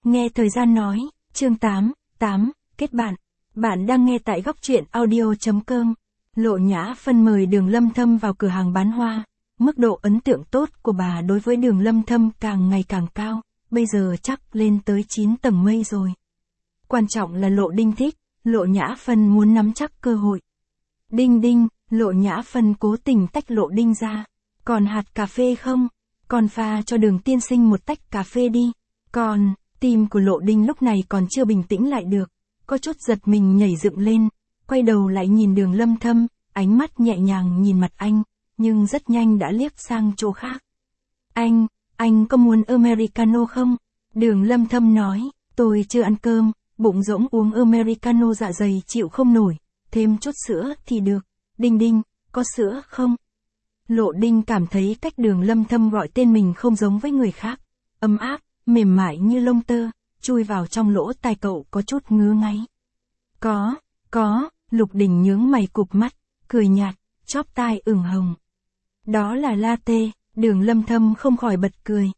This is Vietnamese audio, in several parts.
Nghe thời gian nói, chương 8, kết bạn. Bạn đang nghe tại góc truyện audio.com. Lộ Nhã Phân mời Đường Lâm Thâm vào cửa hàng bán hoa. Mức độ ấn tượng tốt của bà đối với Đường Lâm Thâm càng ngày càng cao, bây giờ chắc lên tới 9 tầng mây rồi. Quan trọng là Lộ Đinh thích, Lộ Nhã Phân muốn nắm chắc cơ hội. Đinh đinh, Lộ Nhã Phân cố tình tách Lộ Đinh ra. Còn hạt cà phê không? Còn pha cho Đường tiên sinh một tách cà phê đi. Còn, tim của Lộ Đinh lúc này còn chưa bình tĩnh lại được, có chút giật mình nhảy dựng lên, quay đầu lại nhìn Đường Lâm Thâm, ánh mắt nhẹ nhàng nhìn mặt anh, nhưng rất nhanh đã liếc sang chỗ khác. Anh có muốn Americano không? Đường Lâm Thâm nói, tôi chưa ăn cơm, bụng rỗng uống Americano dạ dày chịu không nổi, thêm chút sữa thì được. Đinh đinh, có sữa không? Lộ Đinh cảm thấy cách Đường Lâm Thâm gọi tên mình không giống với người khác, ấm áp, mềm mại như lông tơ, chui vào trong lỗ tai cậu có chút ngứa ngáy. Có, Lục Đình nhướng mày cụp mắt, cười nhạt, chóp tai ửng hồng. Đó là latte, Đường Lâm Thâm không khỏi bật cười.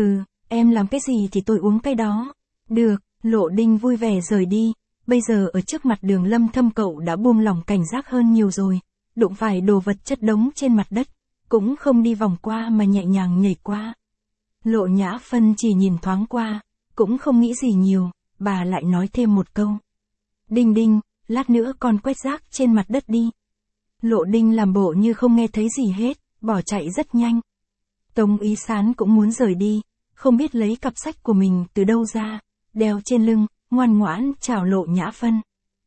Em làm cái gì thì tôi uống cái đó. Được, Lộ Đinh vui vẻ rời đi, bây giờ ở trước mặt Đường Lâm Thâm cậu đã buông lỏng cảnh giác hơn nhiều rồi, đụng phải đồ vật chất đống trên mặt đất, cũng không đi vòng qua mà nhẹ nhàng nhảy qua. Lộ Nhã Phân chỉ nhìn thoáng qua, cũng không nghĩ gì nhiều, bà lại nói thêm một câu. Đinh đinh, lát nữa con quét rác trên mặt đất đi. Lộ Đinh làm bộ như không nghe thấy gì hết, bỏ chạy rất nhanh. Tống Ý Sán cũng muốn rời đi, không biết lấy cặp sách của mình từ đâu ra, đeo trên lưng, ngoan ngoãn chào Lộ Nhã Phân.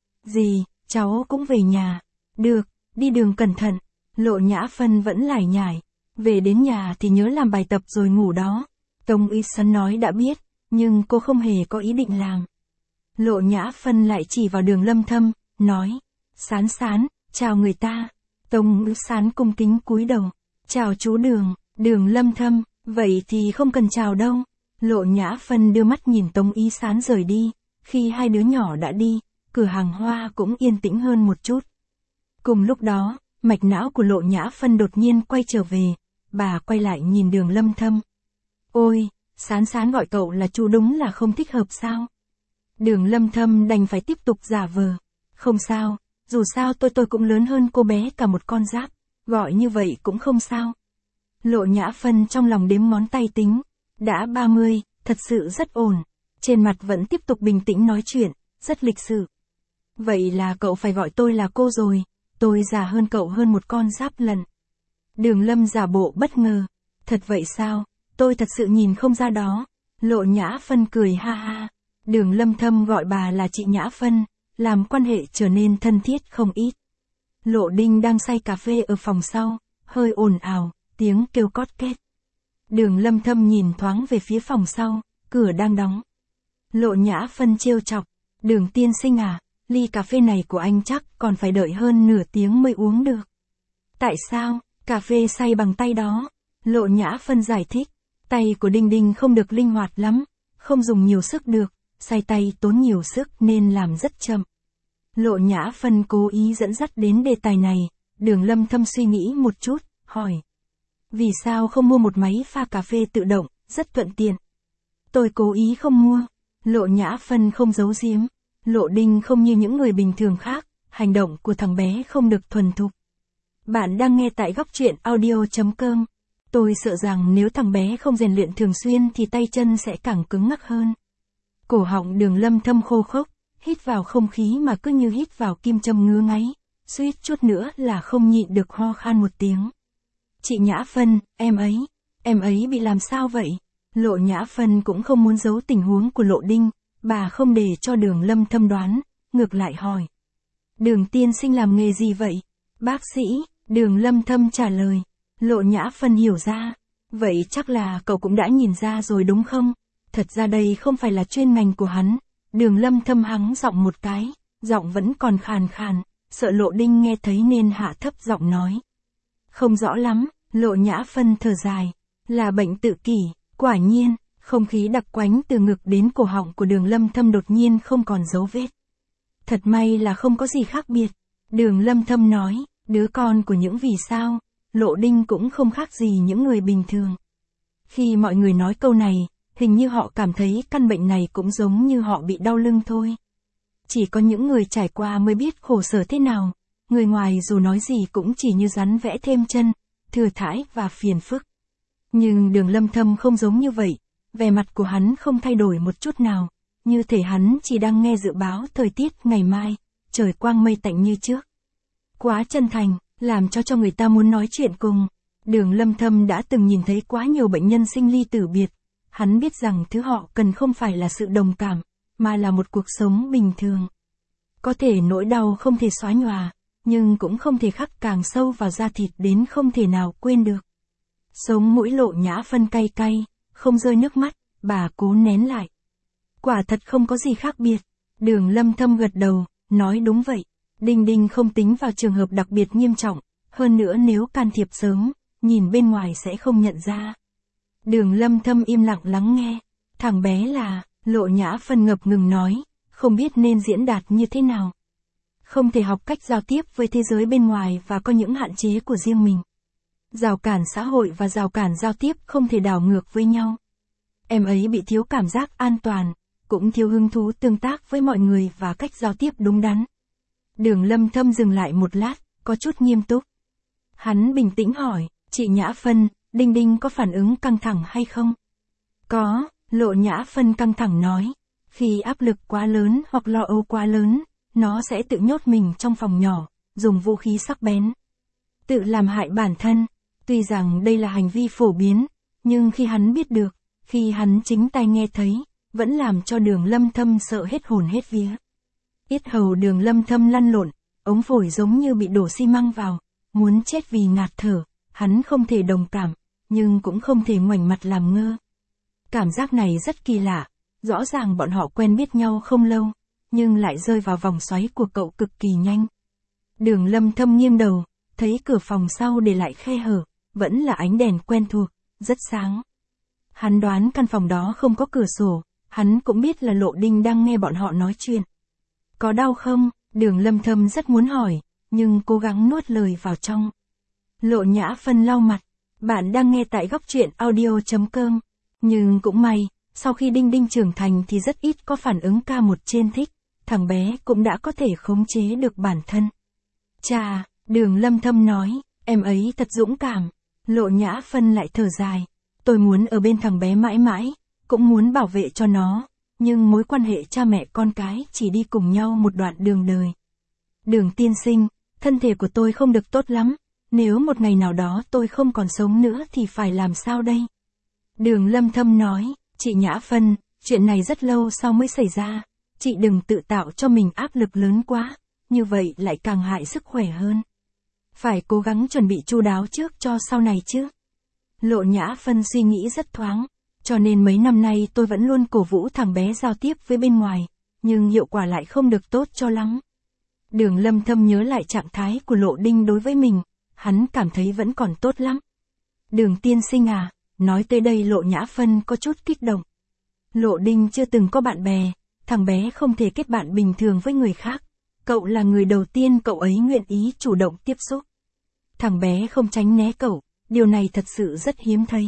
Dì, cháu cũng về nhà. Được, đi đường cẩn thận. Lộ Nhã Phân vẫn lải nhải. Về đến nhà thì nhớ làm bài tập rồi ngủ đó. Tống Ý Sán nói đã biết, nhưng cô không hề có ý định làm. Lộ Nhã Phân lại chỉ vào Đường Lâm Thâm, nói. Sán Sán, chào người ta. Tống Ý Sán cung kính cúi đầu. Chào chú Đường. Đường Lâm Thâm, vậy thì không cần chào đâu. Lộ Nhã Phân đưa mắt nhìn Tống Ý Sán rời đi. Khi hai đứa nhỏ đã đi, cửa hàng hoa cũng yên tĩnh hơn một chút. Cùng lúc đó, mạch não của Lộ Nhã Phân đột nhiên quay trở về. Bà quay lại nhìn Đường Lâm Thâm. Ôi, Sán Sán gọi cậu là chú đúng là không thích hợp sao? Đường Lâm Thâm đành phải tiếp tục giả vờ. Không sao, dù sao tôi cũng lớn hơn cô bé cả một con giáp, gọi như vậy cũng không sao. Lộ Nhã Phân trong lòng đếm ngón tay tính. Đã 30, thật sự rất ổn. Trên mặt vẫn tiếp tục bình tĩnh nói chuyện, rất lịch sự. Vậy là cậu phải gọi tôi là cô rồi, tôi già hơn cậu hơn một con giáp lần. Đường Lâm giả bộ bất ngờ. Thật vậy sao, tôi thật sự nhìn không ra đó. Lộ Nhã Phân cười ha ha. Đường Lâm Thâm gọi bà là chị Nhã Phân, làm quan hệ trở nên thân thiết không ít. Lộ Đinh đang xay cà phê ở phòng sau, hơi ồn ào, tiếng kêu cót két. Đường Lâm Thâm nhìn thoáng về phía phòng sau, cửa đang đóng. Lộ Nhã Phân trêu chọc. Đường tiên sinh à, ly cà phê này của anh chắc còn phải đợi hơn nửa tiếng mới uống được. Tại sao, cà phê xay bằng tay đó? Lộ Nhã Phân giải thích. Tay của Đinh Đinh không được linh hoạt lắm, không dùng nhiều sức được, xay tay tốn nhiều sức nên làm rất chậm. Lộ Nhã Phân cố ý dẫn dắt đến đề tài này, Đường Lâm Thâm suy nghĩ một chút, hỏi. Vì sao không mua một máy pha cà phê tự động, rất thuận tiện. Tôi cố ý không mua. Lộ Nhã Phân không giấu giếm. Lộ Đinh không như những người bình thường khác, hành động của thằng bé không được thuần thục. Bạn đang nghe tại góc truyện audio.com. Tôi sợ rằng nếu thằng bé không rèn luyện thường xuyên thì tay chân sẽ càng cứng ngắc hơn. Cổ họng Đường Lâm Thâm khô khốc, hít vào không khí mà cứ như hít vào kim châm ngứa ngáy, suýt chút nữa là không nhịn được ho khan một tiếng. Chị Nhã Phân, em ấy bị làm sao vậy? Lộ Nhã Phân cũng không muốn giấu tình huống của Lộ Đinh, bà không để cho Đường Lâm Thâm đoán, ngược lại hỏi. Đường tiên sinh làm nghề gì vậy? Bác sĩ, Đường Lâm Thâm trả lời. Lộ Nhã Phân hiểu ra. Vậy chắc là cậu cũng đã nhìn ra rồi đúng không? Thật ra đây không phải là chuyên ngành của hắn. Đường Lâm Thâm hắng giọng một cái, giọng vẫn còn khàn khàn, sợ Lộ Đinh nghe thấy nên hạ thấp giọng nói. Không rõ lắm, Lộ Nhã Phân thở dài. Là bệnh tự kỷ, quả nhiên, không khí đặc quánh từ ngực đến cổ họng của Đường Lâm Thâm đột nhiên không còn dấu vết. Thật may là không có gì khác biệt. Đường Lâm Thâm nói, đứa con của những vì sao, Lộ Đinh cũng không khác gì những người bình thường. Khi mọi người nói câu này, Hình như họ cảm thấy căn bệnh này cũng giống như họ bị đau lưng thôi. Chỉ có những người trải qua mới biết khổ sở thế nào, người ngoài dù nói gì cũng chỉ như rắn vẽ thêm chân, thừa thãi và phiền phức. Nhưng Đường Lâm Thâm không giống như vậy, vẻ mặt của hắn không thay đổi một chút nào, như thể hắn chỉ đang nghe dự báo thời tiết ngày mai, trời quang mây tạnh như trước. Quá chân thành, làm cho người ta muốn nói chuyện cùng. Đường Lâm Thâm đã từng nhìn thấy quá nhiều bệnh nhân sinh ly tử biệt, hắn biết rằng thứ họ cần không phải là sự đồng cảm, mà là một cuộc sống bình thường. Có thể nỗi đau không thể xóa nhòa, nhưng cũng không thể khắc càng sâu vào da thịt đến không thể nào quên được. Sống mũi Lộ Nhã Phân cay cay, không rơi nước mắt, bà cố nén lại. Quả thật không có gì khác biệt. Đường Lâm Thâm gật đầu, nói đúng vậy. Đinh Đinh không tính vào trường hợp đặc biệt nghiêm trọng, hơn nữa nếu can thiệp sớm, nhìn bên ngoài sẽ không nhận ra. Đường Lâm Thâm im lặng lắng nghe. Thằng bé là, Lộ Nhã Phân ngập ngừng nói, không biết nên diễn đạt như thế nào. Không thể học cách giao tiếp với thế giới bên ngoài và có những hạn chế của riêng mình. Rào cản xã hội và rào cản giao tiếp không thể đảo ngược với nhau. Em ấy bị thiếu cảm giác an toàn, cũng thiếu hứng thú tương tác với mọi người và cách giao tiếp đúng đắn. Đường Lâm Thâm dừng lại một lát, có chút nghiêm túc. Hắn bình tĩnh hỏi, chị Nhã Phân, Đinh Đinh có phản ứng căng thẳng hay không? Có, Lộ Nhã Phân căng thẳng nói. Khi áp lực quá lớn hoặc lo âu quá lớn, nó sẽ tự nhốt mình trong phòng nhỏ, dùng vũ khí sắc bén. Tự làm hại bản thân. Tuy rằng đây là hành vi phổ biến, nhưng khi hắn biết được, khi hắn chính tai nghe thấy, vẫn làm cho Đường Lâm Thâm sợ hết hồn hết vía. Yết hầu Đường Lâm Thâm lăn lộn, ống phổi giống như bị đổ xi măng vào, muốn chết vì ngạt thở, hắn không thể đồng cảm, nhưng cũng không thể ngoảnh mặt làm ngơ. Cảm giác này rất kỳ lạ, rõ ràng bọn họ quen biết nhau không lâu, nhưng lại rơi vào vòng xoáy của cậu cực kỳ nhanh. Đường Lâm Thâm nghiêng đầu, thấy cửa phòng sau để lại khe hở, vẫn là ánh đèn quen thuộc, rất sáng. Hắn đoán căn phòng đó không có cửa sổ, hắn cũng biết là Lộ Đinh đang nghe bọn họ nói chuyện. Có đau không? Đường Lâm Thâm rất muốn hỏi, nhưng cố gắng nuốt lời vào trong. Lộ Nhã Phân lau mặt, bạn đang nghe tại góc truyện audio.com. Nhưng cũng may, sau khi Đinh Đinh trưởng thành thì rất ít có phản ứng K1 trên thích, thằng bé cũng đã có thể khống chế được bản thân. Chà, Đường Lâm Thâm nói, em ấy thật dũng cảm. Lộ Nhã Phân lại thở dài, tôi muốn ở bên thằng bé mãi mãi, cũng muốn bảo vệ cho nó, nhưng mối quan hệ cha mẹ con cái chỉ đi cùng nhau một đoạn đường đời. Đường tiên sinh, thân thể của tôi không được tốt lắm, nếu một ngày nào đó tôi không còn sống nữa thì phải làm sao đây? Đường Lâm Thâm nói, chị Nhã Phân, chuyện này rất lâu sau mới xảy ra, chị đừng tự tạo cho mình áp lực lớn quá, như vậy lại càng hại sức khỏe hơn. Phải cố gắng chuẩn bị chu đáo trước cho sau này chứ. Lộ Nhã Phân suy nghĩ rất thoáng, cho nên mấy năm nay tôi vẫn luôn cổ vũ thằng bé giao tiếp với bên ngoài, nhưng hiệu quả lại không được tốt cho lắm. Đường Lâm Thâm nhớ lại trạng thái của Lộ Đinh đối với mình, hắn cảm thấy vẫn còn tốt lắm. Đường tiên sinh à, nói tới đây Lộ Nhã Phân có chút kích động. Lộ Đinh chưa từng có bạn bè, thằng bé không thể kết bạn bình thường với người khác. Cậu là người đầu tiên cậu ấy nguyện ý chủ động tiếp xúc. Thằng bé không tránh né cậu, điều này thật sự rất hiếm thấy.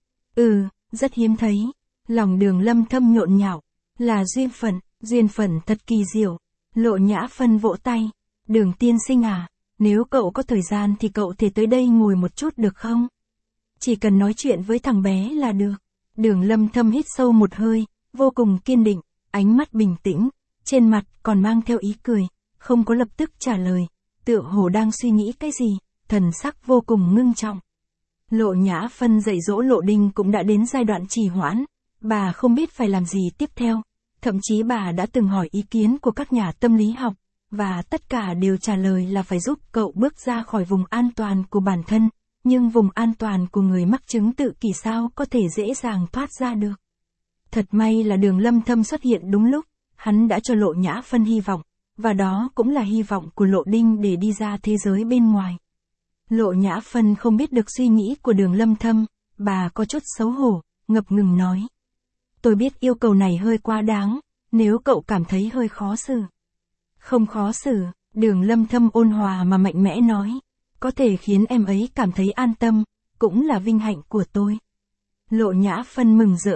Rất hiếm thấy. Lòng Đường Lâm Thâm nhộn nhạo, là duyên phận thật kỳ diệu. Lộ Nhã Phân vỗ tay, Đường tiên sinh à, nếu cậu có thời gian thì cậu thể tới đây ngồi một chút được không? Chỉ cần nói chuyện với thằng bé là được. Đường Lâm Thâm hít sâu một hơi, vô cùng kiên định, ánh mắt bình tĩnh, trên mặt còn mang theo ý cười, không có lập tức trả lời, tựa hồ đang suy nghĩ cái gì, thần sắc vô cùng ngưng trọng. Lộ Nhã Phân dạy dỗ Lộ Đinh cũng đã đến giai đoạn trì hoãn, bà không biết phải làm gì tiếp theo, thậm chí bà đã từng hỏi ý kiến của các nhà tâm lý học, và tất cả đều trả lời là phải giúp cậu bước ra khỏi vùng an toàn của bản thân, nhưng vùng an toàn của người mắc chứng tự kỷ sao có thể dễ dàng thoát ra được. Thật may là Đường Lâm Thâm xuất hiện đúng lúc, hắn đã cho Lộ Nhã Phân hy vọng, và đó cũng là hy vọng của Lộ Đinh để đi ra thế giới bên ngoài. Lộ Nhã Phân không biết được suy nghĩ của Đường Lâm Thâm, bà có chút xấu hổ, ngập ngừng nói. Tôi biết yêu cầu này hơi quá đáng, nếu cậu cảm thấy hơi khó xử. Không khó xử, Đường Lâm Thâm ôn hòa mà mạnh mẽ nói. Có thể khiến em ấy cảm thấy an tâm, cũng là vinh hạnh của tôi. Lộ Nhã Phân mừng rỡ,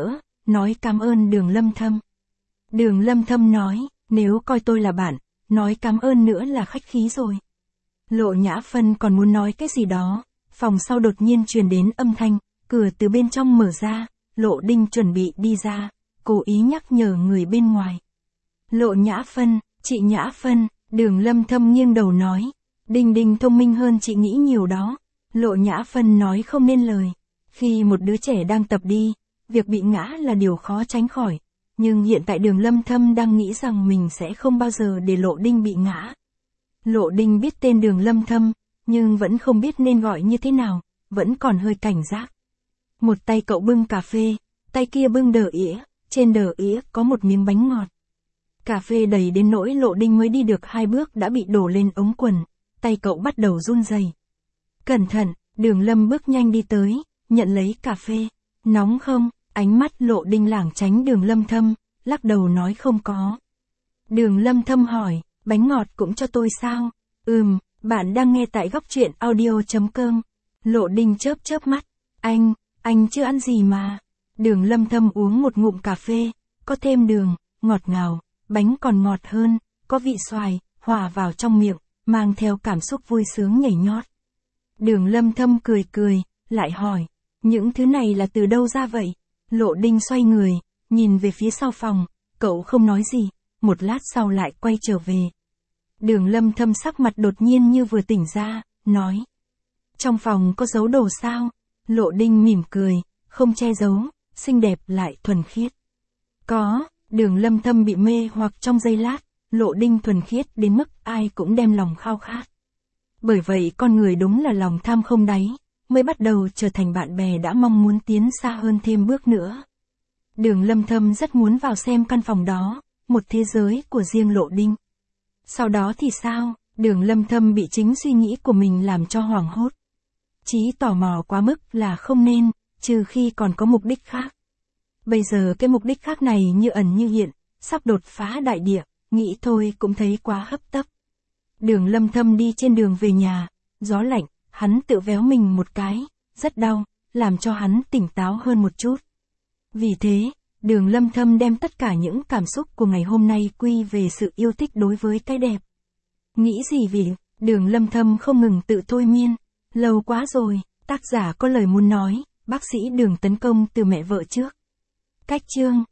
nói cảm ơn Đường Lâm Thâm. Đường Lâm Thâm nói, nếu coi tôi là bạn, nói cảm ơn nữa là khách khí rồi. Lộ Nhã Phân còn muốn nói cái gì đó, phòng sau đột nhiên truyền đến âm thanh, cửa từ bên trong mở ra, Lộ Đinh chuẩn bị đi ra, cố ý nhắc nhở người bên ngoài. Lộ Nhã Phân, chị Nhã Phân, Đường Lâm Thâm nghiêng đầu nói, Đinh Đinh thông minh hơn chị nghĩ nhiều đó. Lộ Nhã Phân nói không nên lời. Khi một đứa trẻ đang tập đi, việc bị ngã là điều khó tránh khỏi. Nhưng hiện tại Đường Lâm Thâm đang nghĩ rằng mình sẽ không bao giờ để Lộ Đinh bị ngã. Lộ Đinh biết tên Đường Lâm Thâm, nhưng vẫn không biết nên gọi như thế nào, vẫn còn hơi cảnh giác. Một tay cậu bưng cà phê, tay kia bưng đờ ỉa, trên đờ ỉa có một miếng bánh ngọt. Cà phê đầy đến nỗi Lộ Đinh mới đi được 2 bước đã bị đổ lên ống quần, tay cậu bắt đầu run rẩy. Cẩn thận, Đường Lâm bước nhanh đi tới, nhận lấy cà phê. Nóng không? Ánh mắt Lộ Đinh lảng tránh Đường Lâm Thâm, lắc đầu nói không có. Đường Lâm Thâm hỏi, bánh ngọt cũng cho tôi sao? Bạn đang nghe tại góc truyện audio.com. Lộ Đinh chớp mắt, anh chưa ăn gì mà. Đường Lâm Thâm uống một ngụm cà phê, có thêm đường, ngọt ngào, bánh còn ngọt hơn, có vị xoài, hòa vào trong miệng, mang theo cảm xúc vui sướng nhảy nhót. Đường Lâm Thâm cười, lại hỏi, những thứ này là từ đâu ra vậy? Lộ Đinh xoay người, nhìn về phía sau phòng, cậu không nói gì, một lát sau lại quay trở về. Đường Lâm Thâm sắc mặt đột nhiên như vừa tỉnh ra, nói. Trong phòng có giấu đồ sao? Lộ Đinh mỉm cười, không che giấu, xinh đẹp lại thuần khiết. Có, Đường Lâm Thâm bị mê hoặc trong giây lát, Lộ Đinh thuần khiết đến mức ai cũng đem lòng khao khát. Bởi vậy con người đúng là lòng tham không đáy, mới bắt đầu trở thành bạn bè đã mong muốn tiến xa hơn thêm bước nữa. Đường Lâm Thâm rất muốn vào xem căn phòng đó, một thế giới của riêng Lộ Đinh. Sau đó thì sao? Đường Lâm Thâm bị chính suy nghĩ của mình làm cho hoảng hốt. Chí tò mò quá mức là không nên, trừ khi còn có mục đích khác. Bây giờ cái mục đích khác này như ẩn như hiện, sắp đột phá đại địa, nghĩ thôi cũng thấy quá hấp tấp. Đường Lâm Thâm đi trên đường về nhà, gió lạnh, hắn tự véo mình một cái, rất đau, làm cho hắn tỉnh táo hơn một chút. Vì thế, Đường Lâm Thâm đem tất cả những cảm xúc của ngày hôm nay quy về sự yêu thích đối với cái đẹp. Nghĩ gì vì, Đường Lâm Thâm không ngừng tự thôi miên. Lâu quá rồi, tác giả có lời muốn nói, bác sĩ Đường tấn công từ mẹ vợ trước. Cách chương